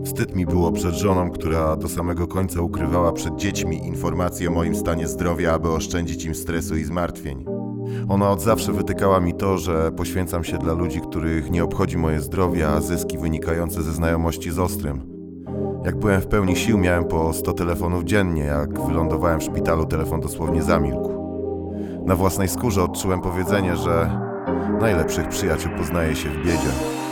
Wstyd mi było przed żoną, która do samego końca ukrywała przed dziećmi informacje o moim stanie zdrowia, aby oszczędzić im stresu i zmartwień. Ona od zawsze wytykała mi to, że poświęcam się dla ludzi, których nie obchodzi moje zdrowie, a zyski wynikające ze znajomości z Ostrym. Jak byłem w pełni sił, miałem po 100 telefonów dziennie. Jak wylądowałem w szpitalu, telefon dosłownie zamilkł. Na własnej skórze odczułem powiedzenie, że najlepszych przyjaciół poznaje się w biedzie.